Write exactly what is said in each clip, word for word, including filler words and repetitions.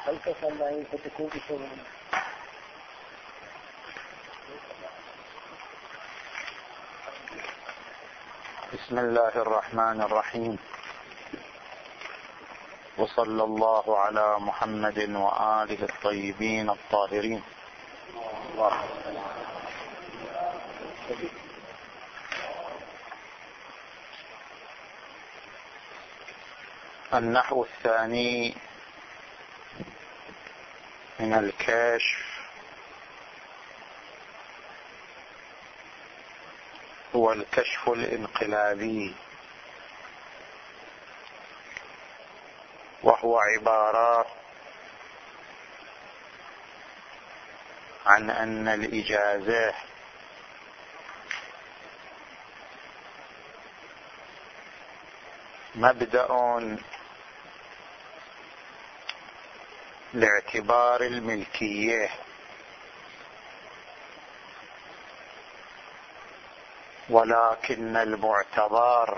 هل تصلى فتكون بشغل؟ بسم الله الرحمن الرحيم، وصلى الله على محمد وآله الطيبين الطاهرين. النحو الثاني من الكشف هو الكشف الانقلابي، وهو عبارة عن أن الإجازة مبدأ لاعتبار الملكية، ولكن المعتبر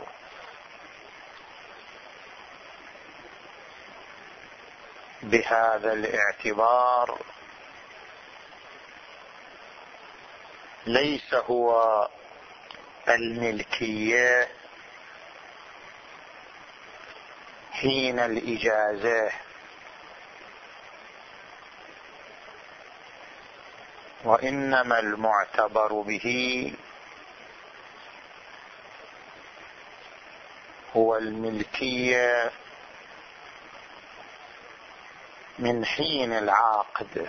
بهذا الاعتبار ليس هو الملكية حين الإجازة، وإنما المعتبر به هو الملكية من حين العقد.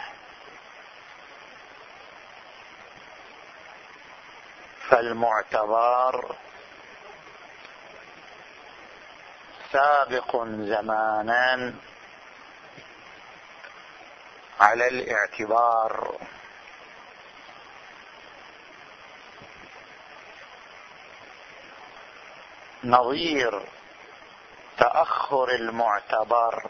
فالمعتبر سابق زمانا على الاعتبار، نظير تأخر المعتبر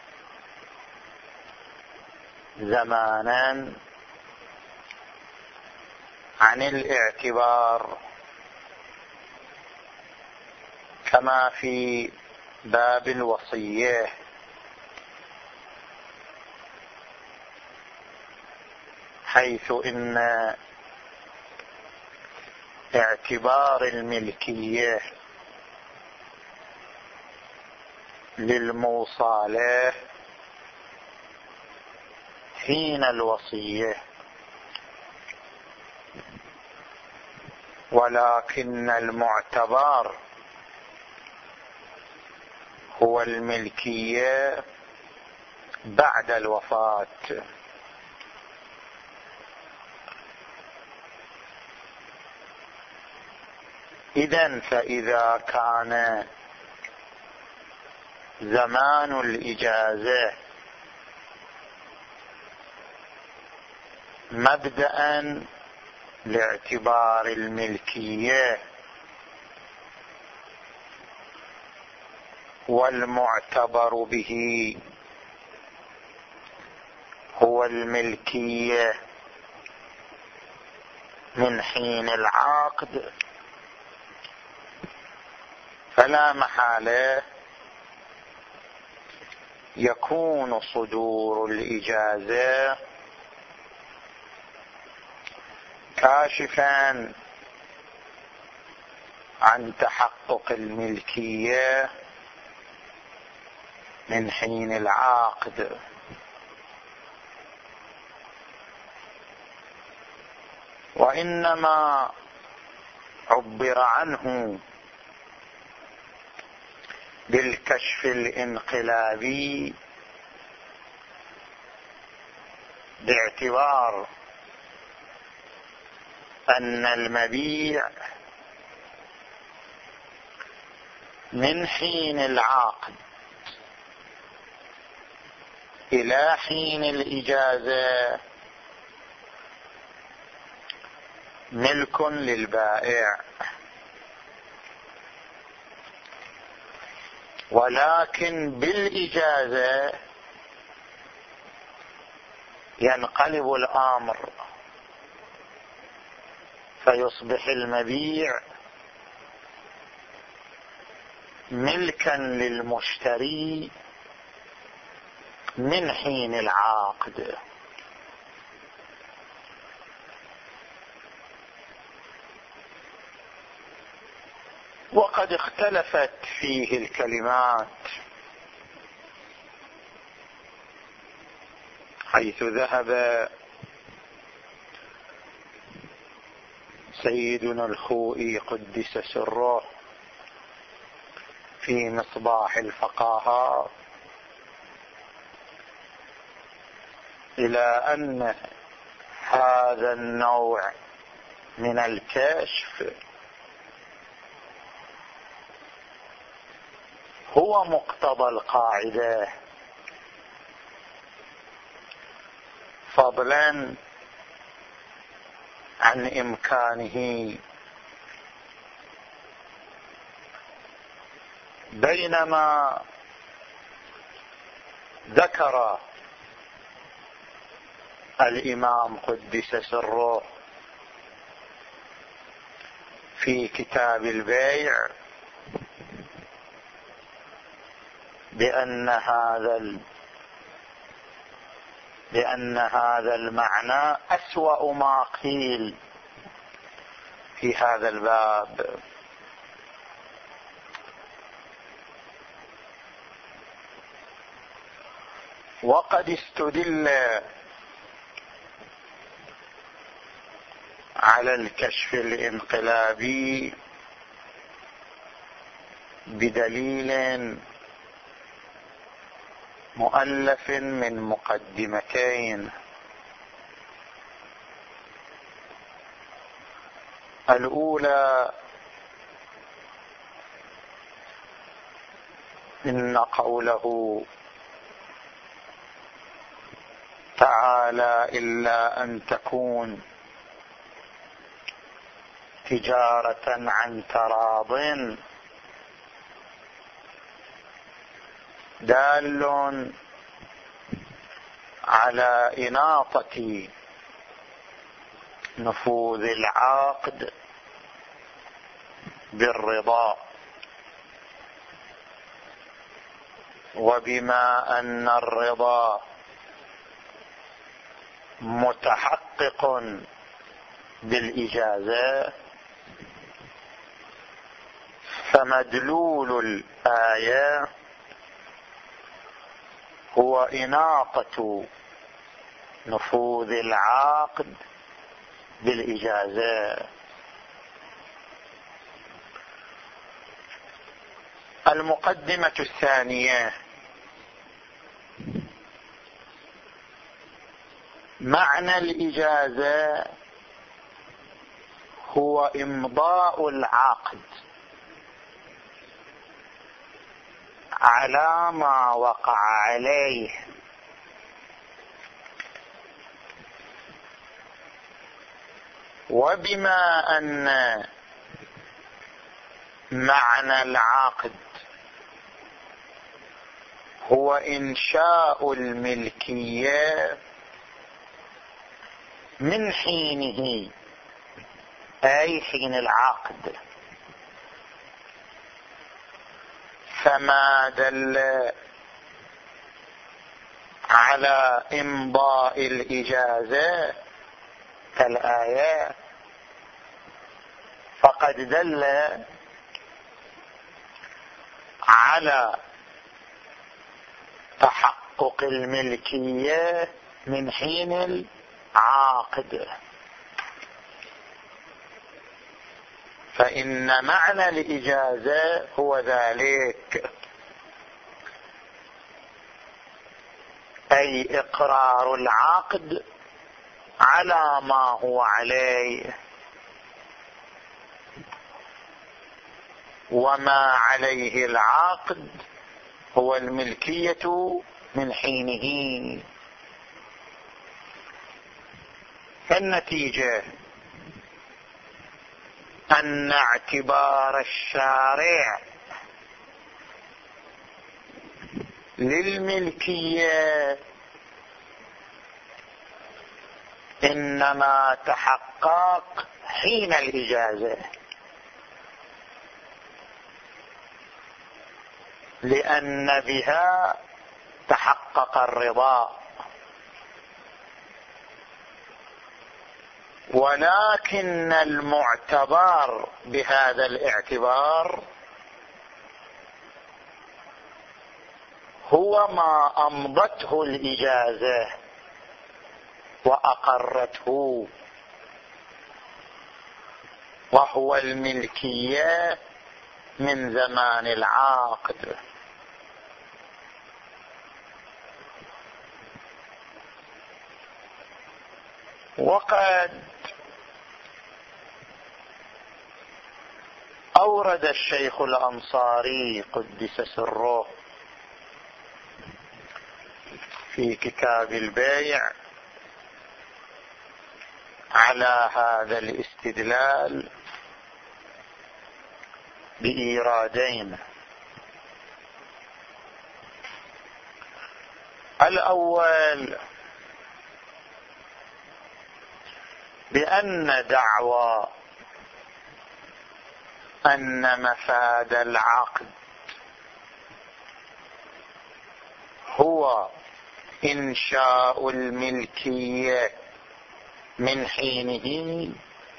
زمانا عن الاعتبار، كما في باب الوصية، حيث إن اعتبار الملكية للموصالة حين الوصية، ولكن المعتبر هو الملكية بعد الوفاة. إذن فإذا كان زمان الإجازة مبدأ لاعتبار الملكية، والمعتبر به هو الملكية من حين العقد، فلا محالة يكون صدور الإجازة كاشفا عن تحقق الملكية من حين العقد. وإنما عبر عنه بالكشف الانقلابي باعتبار أن المبيع من حين العقد إلى حين الإجازة ملك للبائع، ولكن بالإجازة ينقلب الأمر، فيصبح المبيع ملكا للمشتري من حين العقد. وقد اختلفت فيه الكلمات، حيث ذهب سيدنا الخوئي قدس سره في مصباح الفقاهة إلى أن هذا النوع من الكشف هو مقتضى القاعدة، فضلا عن إمكانه. بينما ذكر الإمام قدس سره في كتاب البيع بأن هذا بأن هذا المعنى أسوأ ما قيل في هذا الباب. وقد استدل على الكشف الانقلابي بدليل مؤلف من مقدمتين. الأولى إن قوله تعالى إلا أن تكون تجارة عن تراض دال على إناطة نفوذ العقد بالرضا، وبما أن الرضا متحقق بالإجازة فمدلول الآية هو إناطة نفوذ العقد بالإجازة. المقدمة الثانية معنى الإجازة هو إمضاء العقد على ما وقع عليه، وبما أن معنى العقد هو إنشاء الملكية من حينه أي حين العقد، فما دل على إمضاء الإجازة كالآية فقد دل على تحقق الملكية من حين العقد. فإن معنى الإجازة هو ذلك، أي إقرار العقد على ما هو عليه، وما عليه العقد هو الملكية من حينه. فالنتيجة أن اعتبار الشارع للملكية إنما تحقق حين الإجازة، لأن بها تحقق الرضا، ولكن المعتبر بهذا الاعتبار هو ما أمضته الإجازة وأقرته، وهو الملكية من زمان العقد. وقد أورد الشيخ الأنصاري قدس سره في كتاب البيع على هذا الاستدلال بإيرادين. الأول بأن دعوى أن مفاد العقد هو إنشاء الملكية من حينه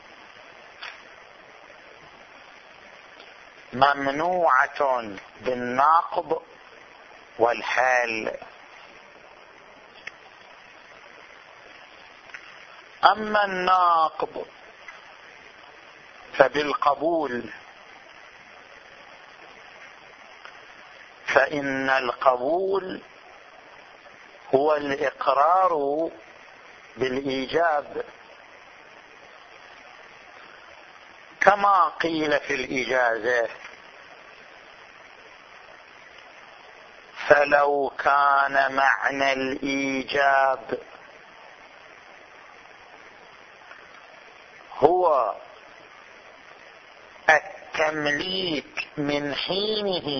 ممنوعة بالنقض والحال. أما النقض فبالقبول، فإن القبول هو الإقرار بالإيجاب، كما قيل في الإجازة: فلو كان معنى الإيجاب هو التمليك من حينه،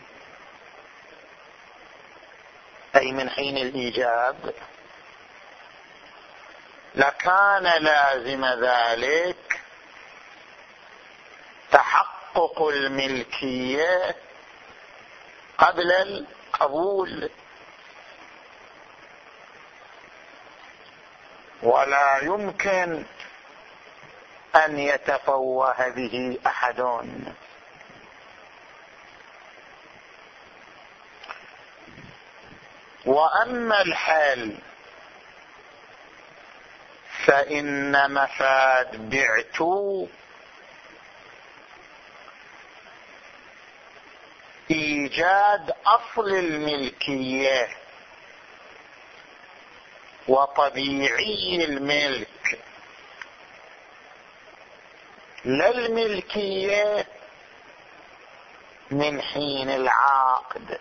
أي من حين الإيجاب، لكان لازم ذلك تحقق الملكية قبل القبول، ولا يمكن أن يتفوه به أحد. وأما الحال فإن مفاد بعت إيجاد أصل الملكية وطبيعي الملك، لا الملكية من حين العقد.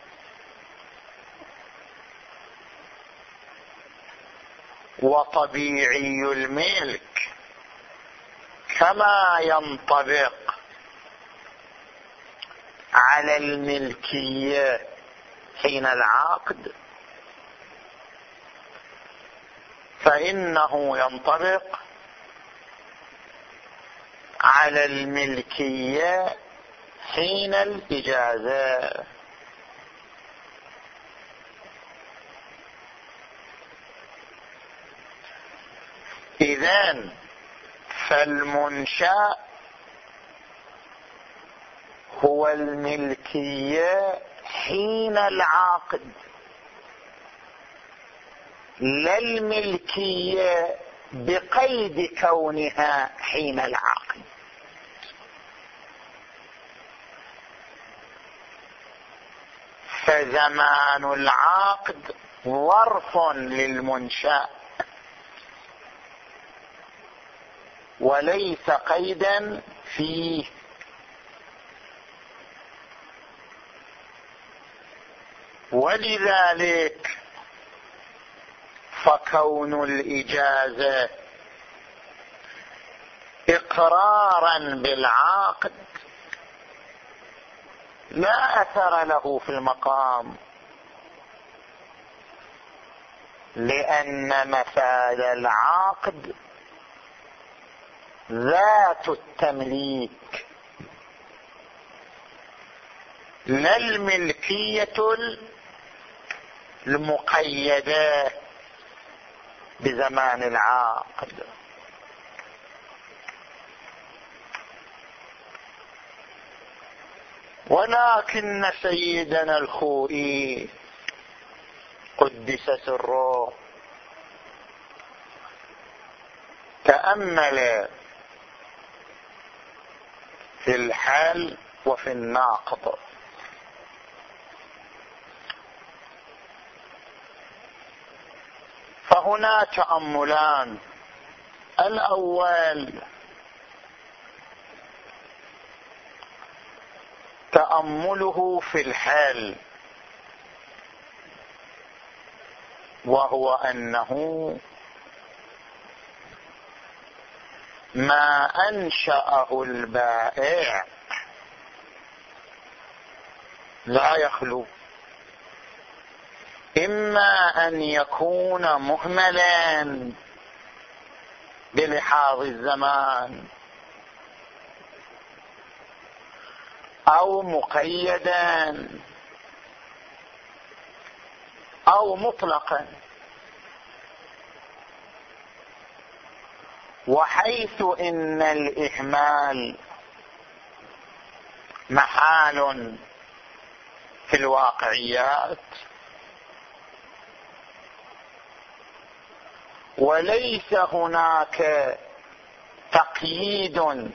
وطبيعي الملك كما ينطبق على الملكية حين العقد، فإنه ينطبق على الملكية حين الإجازة. إذن فالمنشأ هو الملكية حين العقد، لا الملكية بقيد كونها حين العقد. فزمان العقد ظرف للمنشأ وليس قيدا فيه. ولذلك فكون الإجازة إقرارا بالعقد لا أثر له في المقام، لأن مفاد العقد ذات التمليك، لا الملكية المقيدة بزمان العقد. ولكن سيدنا الخوئي قدس سره تأمل في الحال وفي الناقض، فهنا تأملان. الأول تأمله في الحال، وهو أنه ما أنشأه البائع لا يخلو، إما أن يكون مهملا بلحاظ الزمان، أو مقيدا، أو مطلقا. وحيث إن الإهمال محال في الواقعيات، وليس هناك تقييد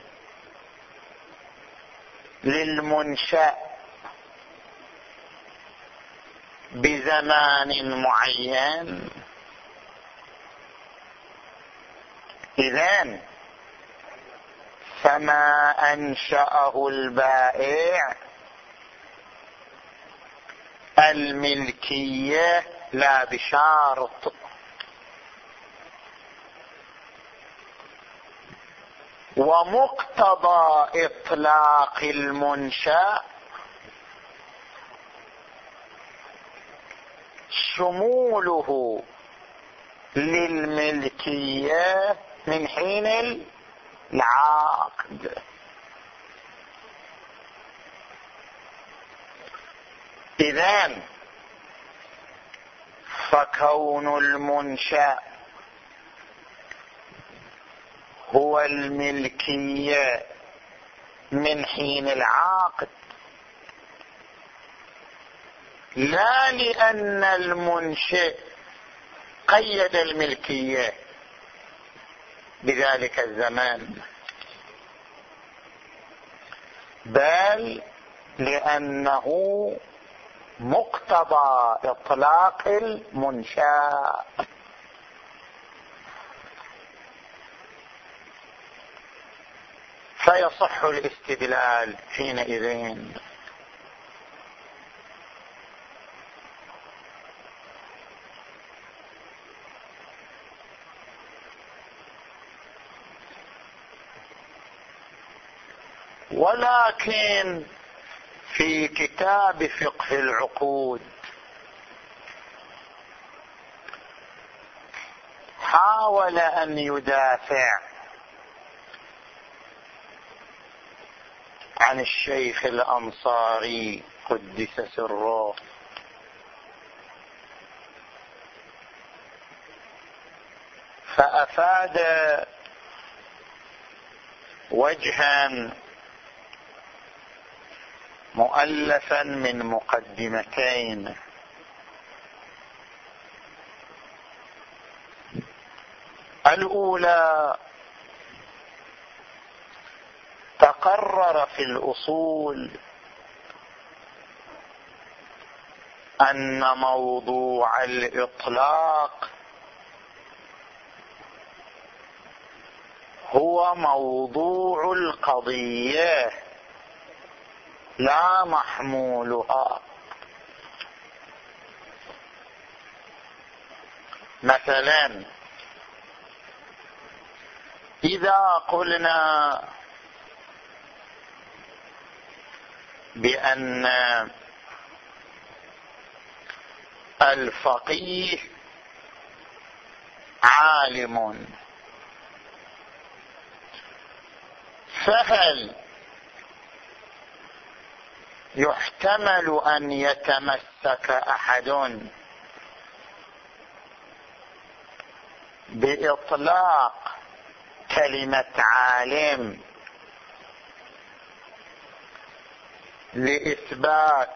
للمنشأ بزمان معين، إذن فما أنشأه البائع الملكية لا بشرط، ومقتضى إطلاق المنشأ شموله للملكية من حين العقد. إذن فكون المنشأ هو الملكية من حين العقد لا لأن المنشئ قيد الملكية بذلك الزمان، بل لأنه مقتضى إطلاق المنشأ. فيصح الاستدلال حينئذ. ولكن في كتاب فقه العقود حاول أن يدافع عن الشيخ الأنصاري قدس سره، فأفاد وجها مؤلفا من مقدمتين. الأولى: تقرر في الأصول أن موضوع الإطلاق هو موضوع القضية لا محمولها. مثلا إذا قلنا بأن الفقيه عالم، فهل يحتمل أن يتمسك أحد بإطلاق كلمة عالم لإثبات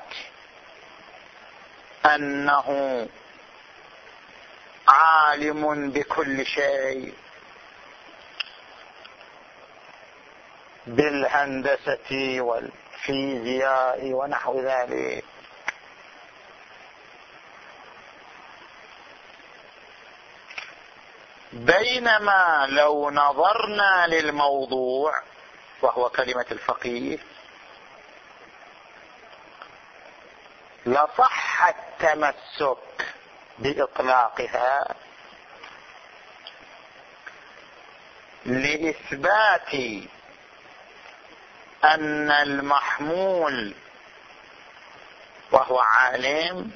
أنه عالم بكل شيء بالهندسة والفيزياء ونحو ذلك. بينما لو نظرنا للموضوع وهو كلمة الفقيه لصح التمسك بإطلاقها لإثبات أن المحمول وهو عالم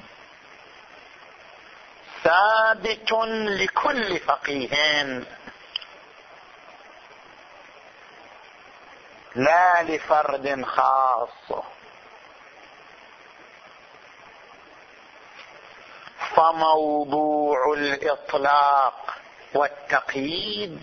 ثابت لكل فقيه لا لفرد خاص. فموضوع الإطلاق والتقييد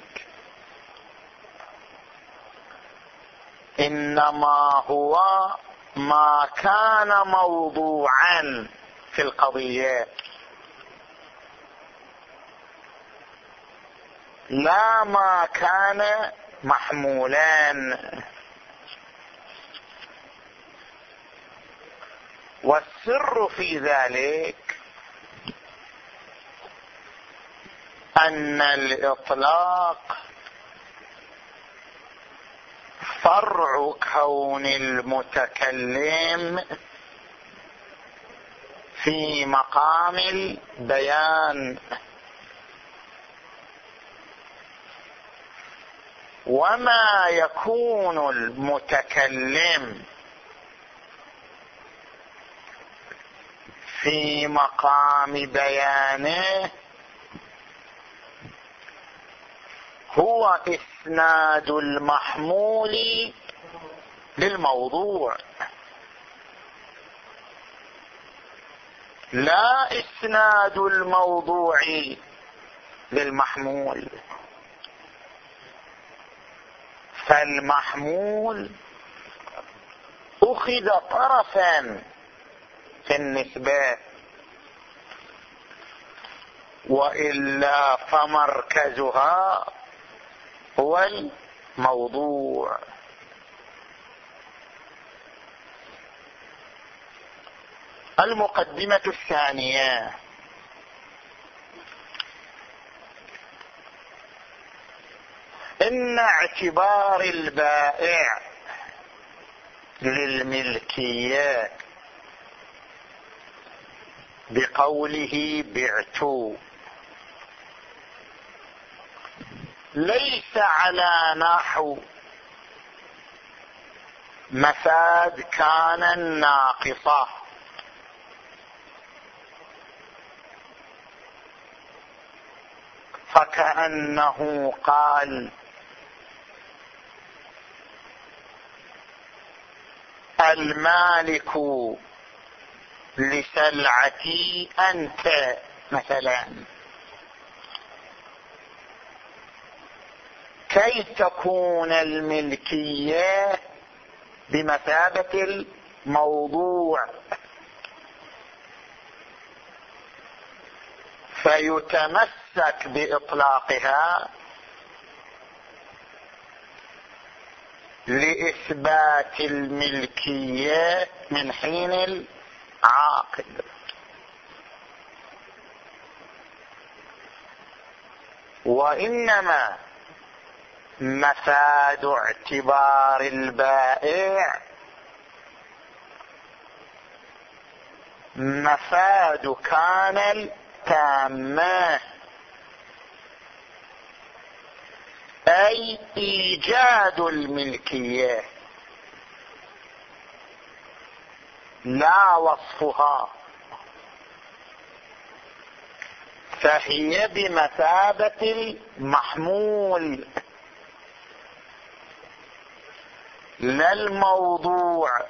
إنما هو ما كان موضوعا في القضية، لا ما كان محمولان. والسر في ذلك أن الإطلاق فرع كون المتكلم في مقام البيان، وما يكون المتكلم في مقام بيانه هو إسناد المحمول للموضوع، لا إسناد الموضوع للمحمول. فالمحمول أخذ طرفا في النسبة، وإلا فمركزها هو الموضوع. المقدمة الثانية: إن اعتبار البائع للملكية بقوله بعت ليس على نحو مفاد كان ناقصة، فكأنه قال المالك لسلعتي أنت مثلا، كي تكون الملكية بمثابة الموضوع، فيتمسك بإطلاقها لإثبات الملكية من حين العاقد. وإنما مفاد اعتبار البائع مفاد كان التامة، أي إيجاد الملكية لا وصفها، فهي بمثابة المحمول لا الموضوع.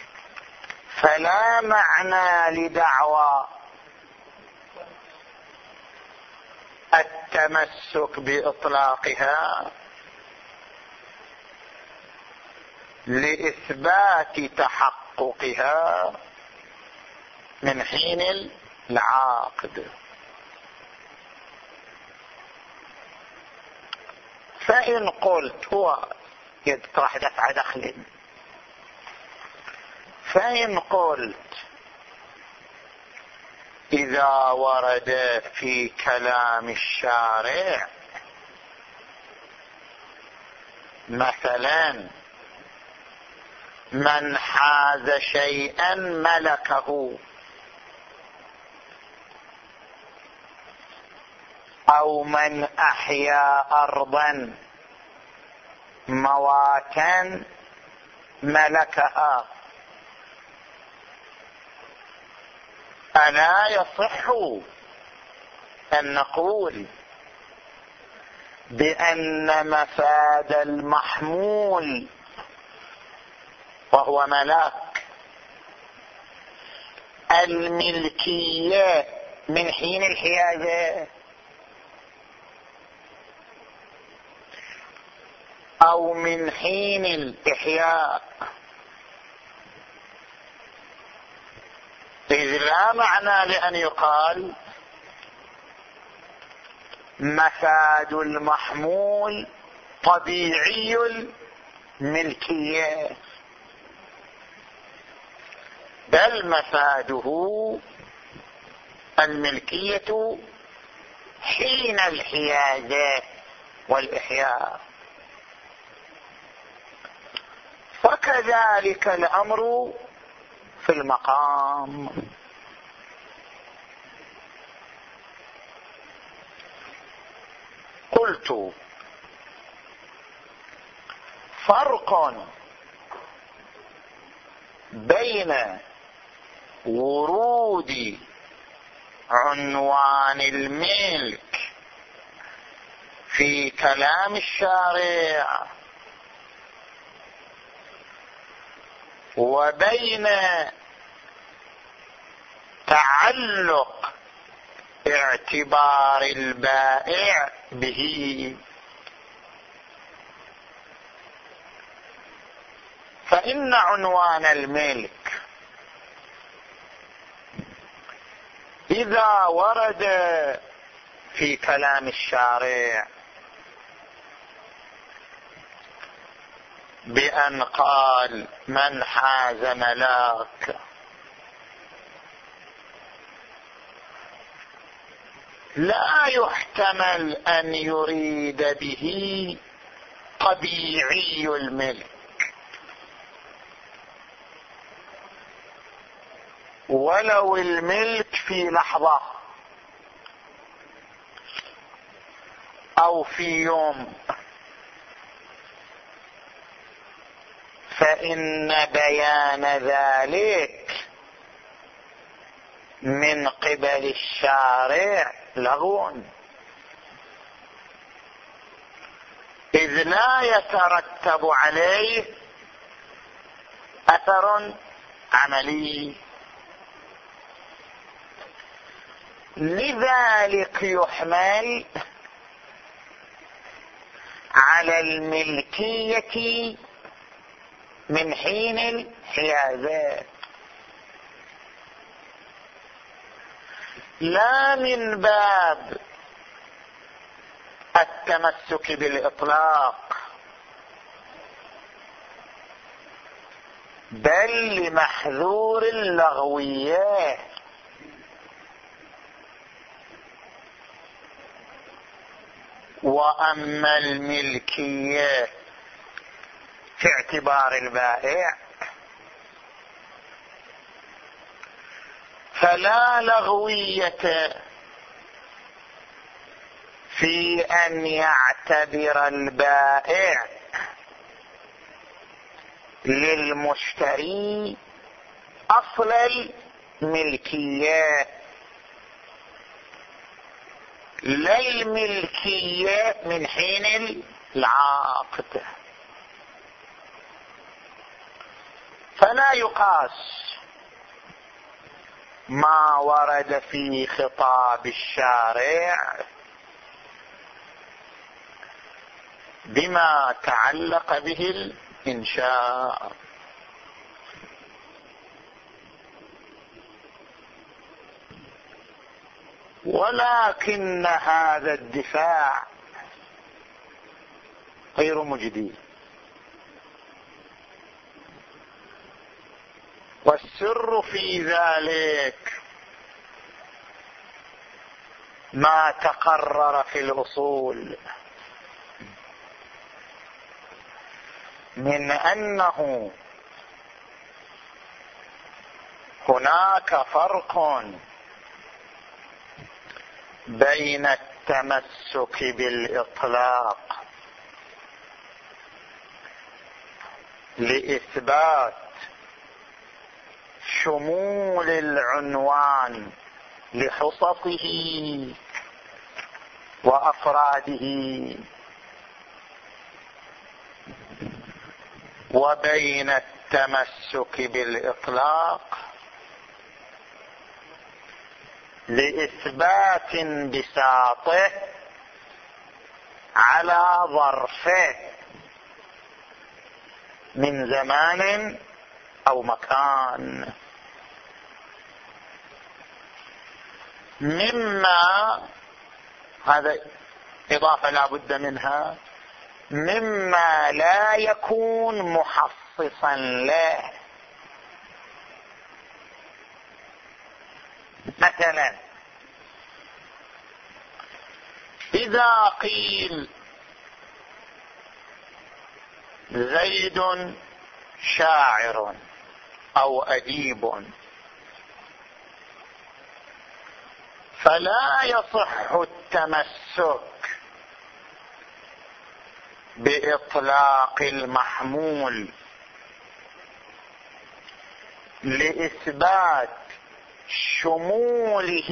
فلا معنى لدعوى التمسك بإطلاقها لإثبات تحققها من حين العقد. فإن قلت هو يطرح دفع دخل، فإن قلت إذا ورد في كلام الشارع مثلا من حاز شيئا ملكه أو من أحيا أرضا مواتا ملكها، ألا يصح أن نقول بأن مفاد المحمول وهو ملاك الملكية من حين الحيازة أو من حين الإحياء؟ إذ لا معنى لأن يقال مفاد المحمول طبيعي الملكية، بل مفاده الملكية حين الحيازة والإحياء. فكذلك الأمر في المقام. قلت فرق بين ورود عنوان الملك في كلام الشارع وبين تعلق اعتبار البائع به. فإن عنوان الملك إذا ورد في كلام الشارع بأن قال من حاز ملاك، لا يحتمل أن يريد به طبيعي الملك، ولو الملك في لحظة أو في يوم، فإن بيان ذلك من قبل الشارع لغو، إذ لا يترتب عليه أثر عملي. لذلك يحمل على الملكية من حين الحيازة، لا من باب التمسك بالإطلاق، بل لمحذور اللغوية. وأما الملكية في اعتبار البائع فلا لغوية في أن يعتبر البائع للمشتري أصل الملكية، لا الملكية من حين العقد. فلا يقاس ما ورد في خطاب الشارع بما تعلق به الإنشاء. ولكن هذا الدفاع غير مجدي، والسر في ذلك ما تقرر في الأصول من أنه هناك فرق بين التمسك بالإطلاق لإثبات شمول العنوان لحصصه وأفراده، وبين التمسك بالإطلاق لإثبات بساطه على ظرفه من زمان أو مكان، مما هذا إضافة لا بد منها، مما لا يكون محصصا له. مثلا إذا قيل زيد شاعر أو أديب، فلا يصح التمسك بإطلاق المحمول لإثبات شموله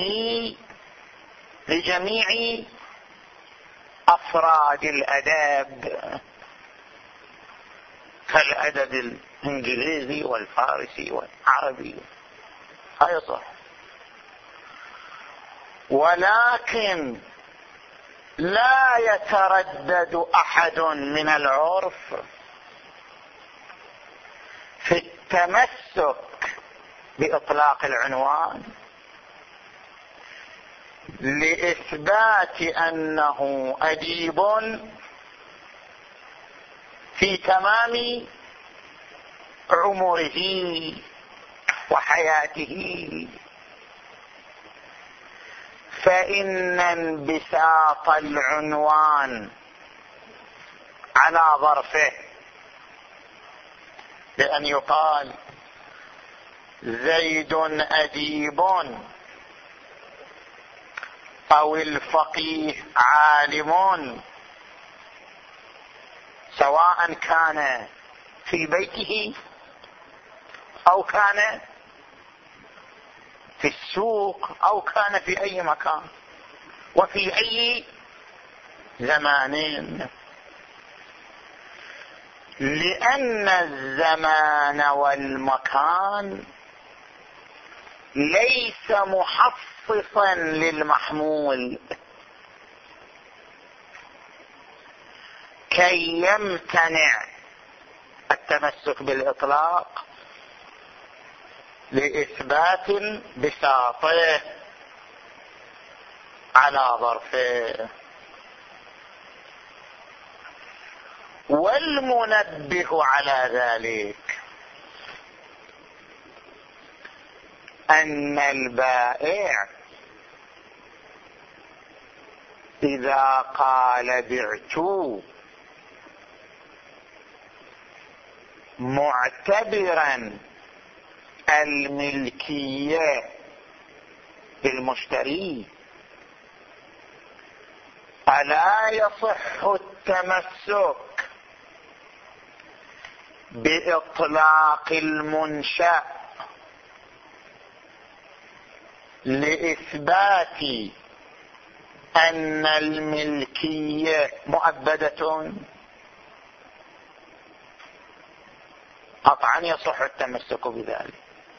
لجميع أفراد الأدب كالأدب الإنجليزي والفارسي والعربي، هذا صح. ولكن لا يتردد أحد من العرف في التمسك بإطلاق العنوان لإثبات أنه أديب في تمام عمره وحياته، فإن انبساط العنوان على ظرفه بأن يقال زيد أديب أو الفقيه عالم، سواء كان في بيته أو كان في السوق أو كان في أي مكان وفي أي زمان، لأن الزمان والمكان ليس محصصا للمحمول كي يمتنع التمسك بالإطلاق لإثبات بساطه على ظرفه. والمنبه على ذلك أن البائع إذا قال بعت معتبرا الملكية بالمشتري، ألا يصح التمسك بإطلاق المنشأ لإثبات أن الملكية مؤبدة؟ قطعا يصح التمسك بذلك،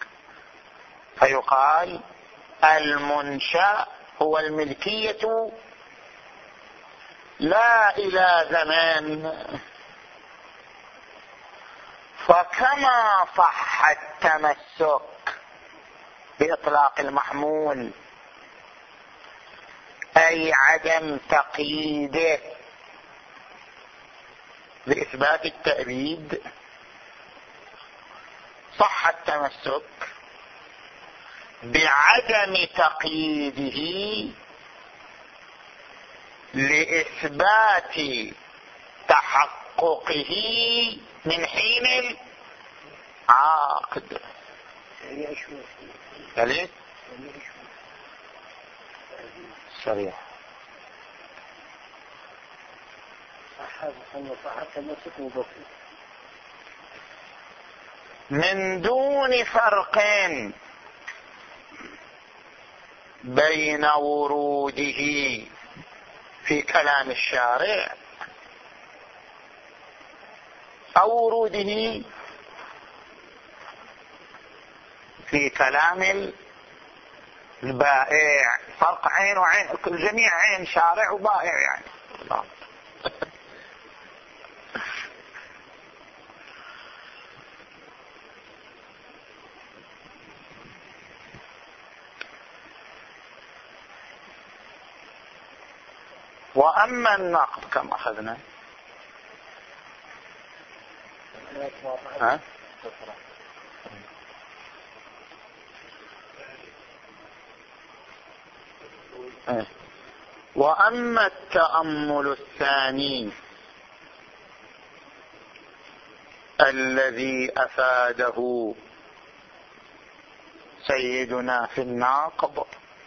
فيقال المنشأ هو الملكية لا إلى زمان. فكما صح التمسك بإطلاق المحمول أي عدم تقييده بإثبات التأبيد، صح التمسك بعدم تقييده لإثبات تحققه من حين العقد. ليه؟ صريح. من دون فرق بين وروده في كلام الشارع أو وروده في كلام البائع. فرق عين وعين، الجميع عين، شارع وبائع يعني. وأما النقد كم أخذنا؟ ها؟ وأما التأمل الثاني الذي أفاده سيدنا في النقد،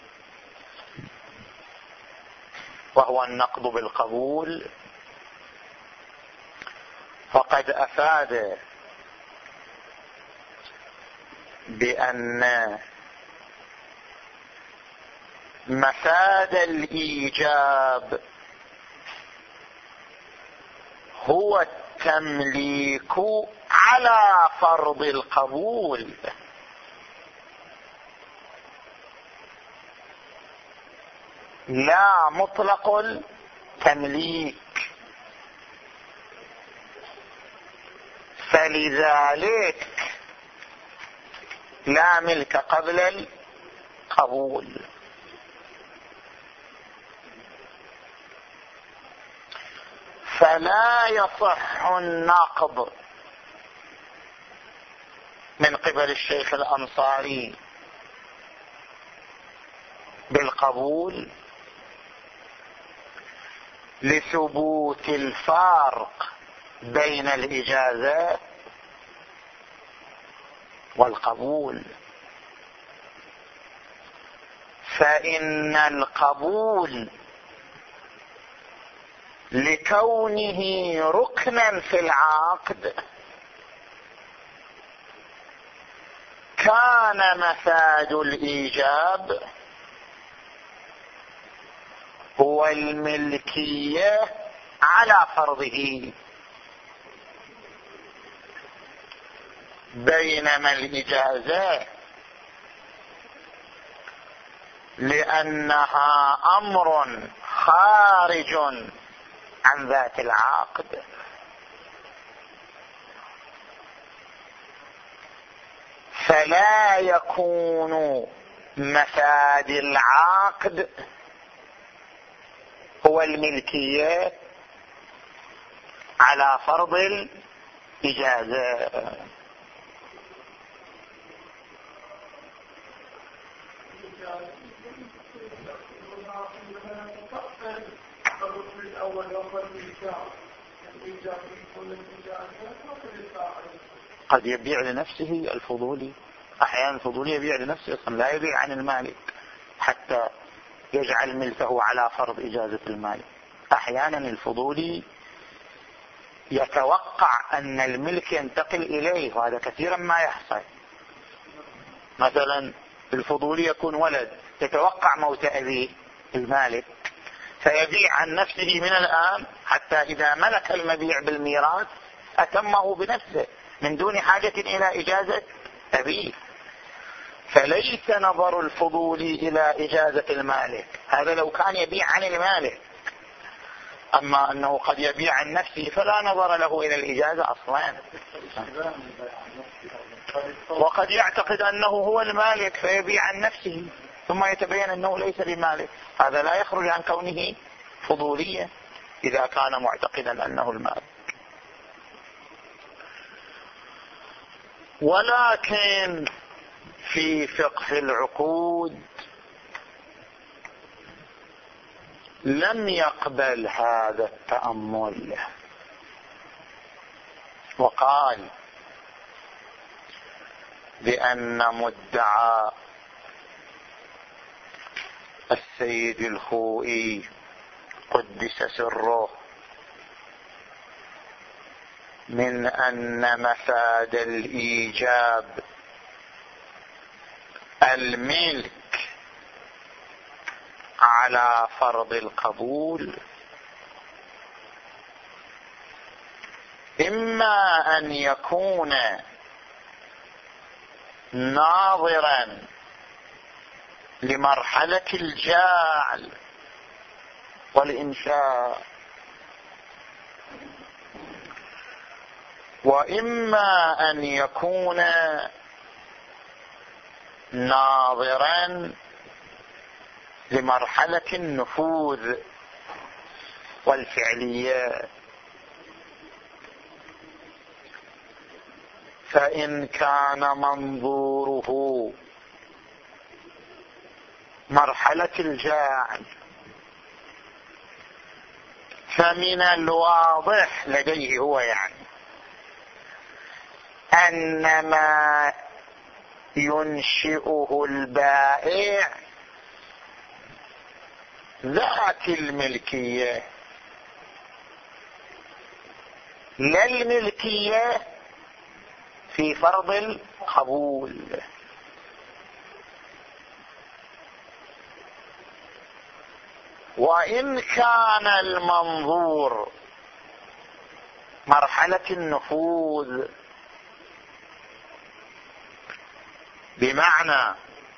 وهو النقد بالقبول، فقد أفاد بأن مفاد الإيجاب هو التمليك على فرض القبول، لا مطلق التمليك. فلذلك لا ملك قبل القبول. فلا يصح النقض من قبل الشيخ الأنصاري بالقبول لثبوت الفارق بين الإجازة والقبول، فإن القبول لكونه ركنا في العقد كان مفاد الإيجاب هو الملكية على فرضه، بينما الإجازة لأنها أمر خارج عن ذات العقد، فلا يكون مفاد العقد هو الملكية على فرض الإجازة. قد يبيع لنفسه الفضولي، أحيانا الفضولي يبيع لنفسه أصلا، لا يبيع عن المالك حتى يجعل ملكه على فرض إجازة المالك. أحيانا الفضولي يتوقع أن الملك ينتقل إليه، وهذا كثيرا ما يحصل. مثلا الفضولي يكون ولد يتوقع موت أبيه المالك، فيبيع عن نفسه من الآن حتى إذا ملك المبيع بالميراث أتمه بنفسه من دون حاجة إلى إجازة أبيه. فليس نظر الفضولي إلى إجازة المالك، هذا لو كان يبيع عن المالك. أما أنه قد يبيع عن نفسه فلا نظر له إلى الإجازة أصلا، وقد يعتقد أنه هو المالك فيبيع عن نفسه ثم يتبين أنه ليس بمالك، هذا لا يخرج عن كونه فضوليا إذا كان معتقدا أنه المالك. ولكن في فقه العقود لم يقبل هذا التأمل، وقال بأن مدعى السيد الخوئي قدس سره من أن مفاد الإيجاب الملك على فرض القبول، إما أن يكون ناظرا لمرحلة الجعل والإنشاء، وإما أن يكون ناظرا لمرحلة النفوذ والفعلية. فإن كان منظوره مرحلة الجاعل فمن الواضح لديه هو يعني أن ما ينشئه البائع ذات الملكية لا الملكية في فرض القبول. وإن كان المنظور مرحلة النفوذ بمعنى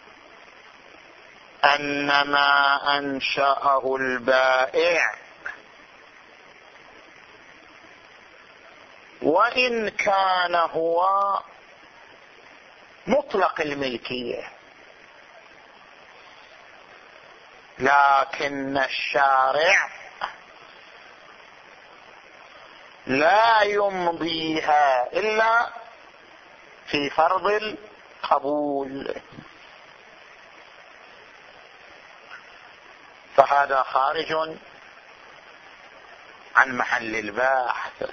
أن ما أنشأه البائع وإن كان هو مطلق الملكية لكن الشارع لا يمضيها إلا في فرض القبول، فهذا خارج عن محل البحث.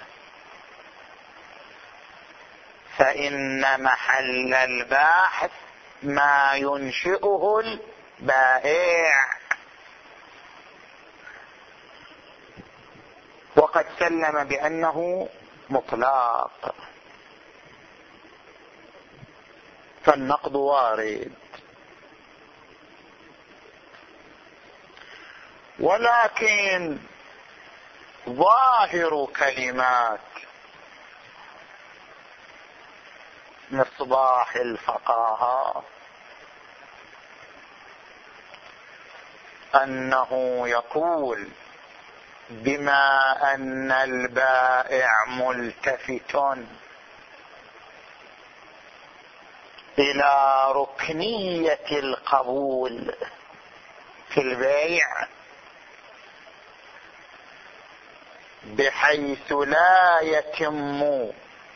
فإن محل البحث ما ينشئه البائع، وقد سلم بأنه مطلق، فالنقض وارد. ولكن ظاهر كلمات مصباح الفقاهة أنه يقول بما أن البائع ملتفت إلى ركنية القبول في البيع بحيث لا يتم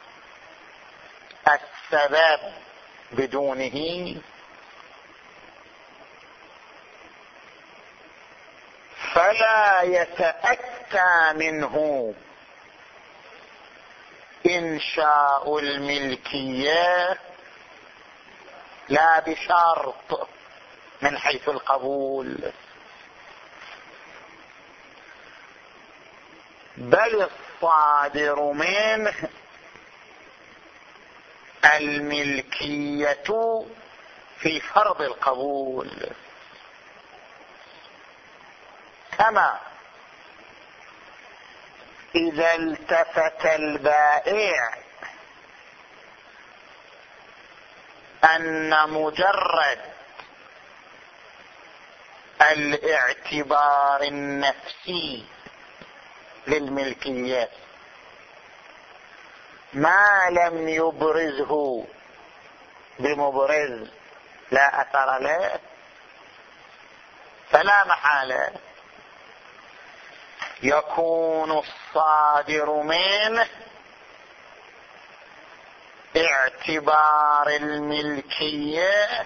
السبب بدونه، فلا يتأتى منه إنشاء الملكية لا بشرط من حيث القبول، بل الصادر منه الملكية في فرض القبول. كما إذا التفت البائع أن مجرد الاعتبار النفسي للملكية ما لم يبرزه بمبرز لا أثر له، فلا محالة يكون الصادر منه اعتبار الملكية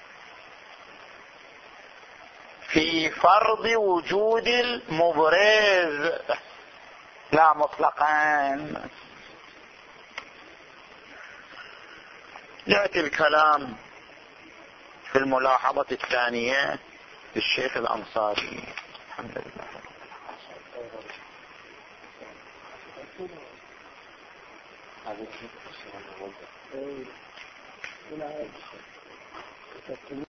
في فرض وجود المبرز لا مطلقا. يأتي الكلام في الملاحظة الثانية للشيخ الأنصاري. الحمد لله.